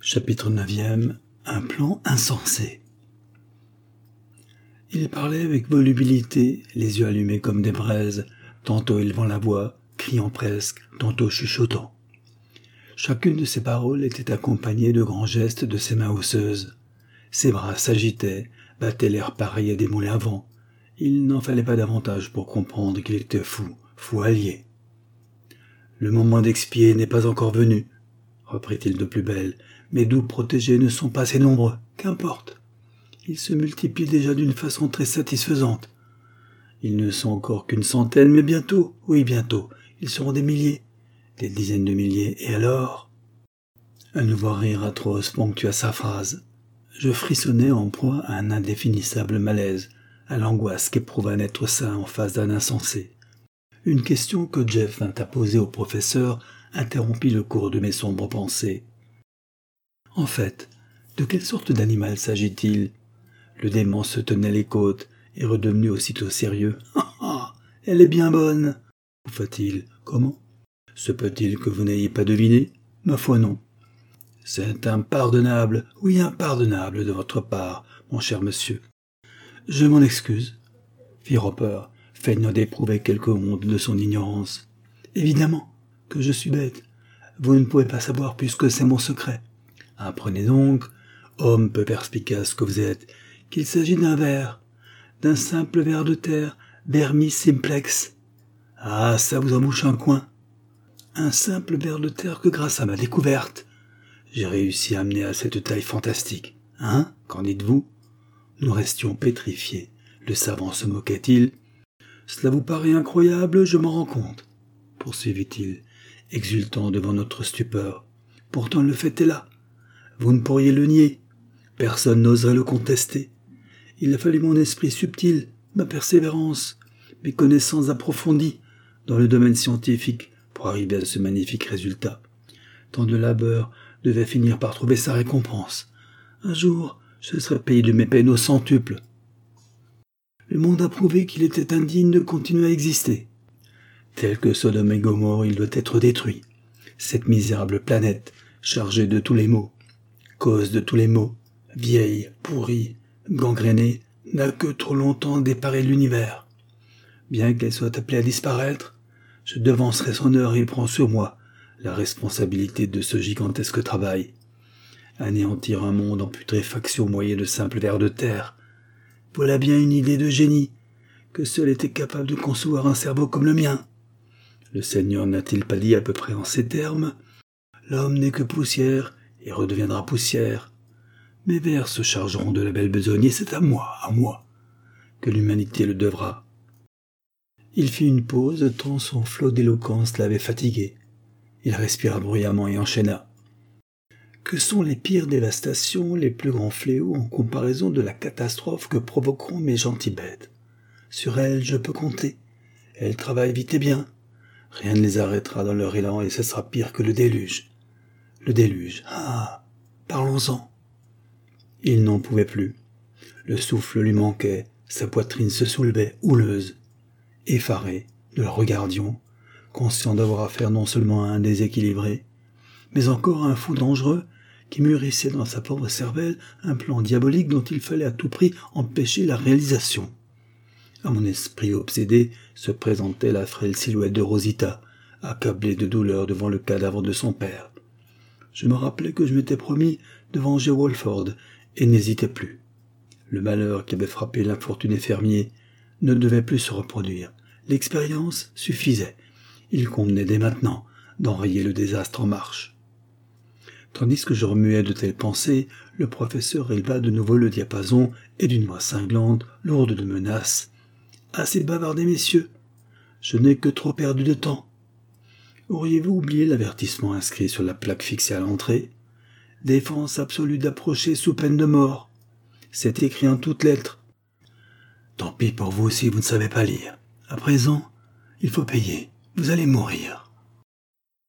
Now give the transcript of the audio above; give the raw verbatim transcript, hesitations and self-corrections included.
Chapitre neuvième. Un plan insensé. Il parlait avec volubilité, les yeux allumés comme des braises, tantôt élevant la voix, criant presque, tantôt chuchotant. Chacune de ses paroles était accompagnée de grands gestes de ses mains osseuses. Ses bras s'agitaient, battaient l'air pareil à des moulins à vent. Il n'en fallait pas davantage pour comprendre qu'il était fou, fou allié. « Le moment d'expier n'est pas encore venu, » reprit-il de plus belle. « Mes doux protégés ne sont pas assez nombreux, qu'importe. Ils se multiplient déjà d'une façon très satisfaisante. Ils ne sont encore qu'une centaine, mais bientôt, oui bientôt, ils seront des milliers, des dizaines de milliers, et alors ?» Un nouveau rire atroce ponctua sa phrase. Je frissonnais en proie à un indéfinissable malaise, à l'angoisse qu'éprouve un être sain en face d'un insensé. Une question que Jeff vint à poser au professeur interrompit le cours de mes sombres pensées. En fait, de quelle sorte d'animal s'agit-il ? Le démon se tenait les côtes et redevenu aussitôt sérieux. « Ah ah, elle est bien bonne !» bouffa-t-il. « Comment ? Se peut-il que vous n'ayez pas deviné ? Ma foi non. C'est impardonnable, oui impardonnable de votre part, mon cher monsieur. »« Je m'en excuse, » fit Roper, feignant d'éprouver quelque honte de son ignorance. « Évidemment que je suis bête. Vous ne pouvez pas savoir puisque c'est mon secret. Apprenez donc, homme peu perspicace que vous êtes, qu'il s'agit d'un ver, d'un simple ver de terre, vermis simplex. Ah, ça vous embouche un coin. Un simple ver de terre que grâce à ma découverte, j'ai réussi à amener à cette taille fantastique. Hein, qu'en dites-vous ? » Nous restions pétrifiés. Le savant se moquait-il. « Cela vous paraît incroyable, je m'en rends compte, » poursuivit-il, exultant devant notre stupeur. « Pourtant le fait est là. Vous ne pourriez le nier. Personne n'oserait le contester. Il a fallu mon esprit subtil, ma persévérance, mes connaissances approfondies dans le domaine scientifique pour arriver à ce magnifique résultat. Tant de labeur devait finir par trouver sa récompense. Un jour, je serais payé de mes peines au centuple. Le monde a prouvé qu'il était indigne de continuer à exister. Tel que Sodome et Gomorrhe, il doit être détruit. Cette misérable planète, chargée de tous les maux, cause de tous les maux, vieille, pourrie, gangrénée, n'a que trop longtemps déparé l'univers. Bien qu'elle soit appelée à disparaître, je devancerai son heure et prends sur moi la responsabilité de ce gigantesque travail. Anéantir un monde en putréfaction moyen de simples vers de terre, voilà bien une idée de génie, que seul était capable de concevoir un cerveau comme le mien. Le Seigneur n'a-t-il pas dit à peu près en ces termes ? L'homme n'est que poussière et redeviendra poussière. Mes vers se chargeront de la belle besogne et c'est à moi, à moi, que l'humanité le devra. Il fit une pause tant son flot d'éloquence l'avait fatigué. Il respira bruyamment et enchaîna. Que sont les pires dévastations, les plus grands fléaux en comparaison de la catastrophe que provoqueront mes gentilles bêtes ? Sur elles, je peux compter. Elles travaillent vite et bien. Rien ne les arrêtera dans leur élan et ce sera pire que le déluge. Le déluge, ah, parlons-en. Il n'en pouvait plus. Le souffle lui manquait, sa poitrine se soulevait, houleuse. Effarés, nous la regardions, conscients d'avoir affaire non seulement à un déséquilibré, mais encore à un fou dangereux qui mûrissait dans sa pauvre cervelle un plan diabolique dont il fallait à tout prix empêcher la réalisation. À mon esprit obsédé se présentait la frêle silhouette de Rosita, accablée de douleur devant le cadavre de son père. Je me rappelais que je m'étais promis de venger Walford et n'hésitais plus. Le malheur qui avait frappé l'infortuné fermier ne devait plus se reproduire. L'expérience suffisait. Il convenait dès maintenant d'enrayer le désastre en marche. Tandis que je remuais de telles pensées, le professeur éleva de nouveau le diapason et d'une voix cinglante, lourde de menaces. « Assez bavardé, messieurs. Je n'ai que trop perdu de temps. Auriez-vous oublié l'avertissement inscrit sur la plaque fixée à l'entrée ? Défense absolue d'approcher sous peine de mort. C'est écrit en toutes lettres. Tant pis pour vous si vous ne savez pas lire. À présent, il faut payer. Vous allez mourir. »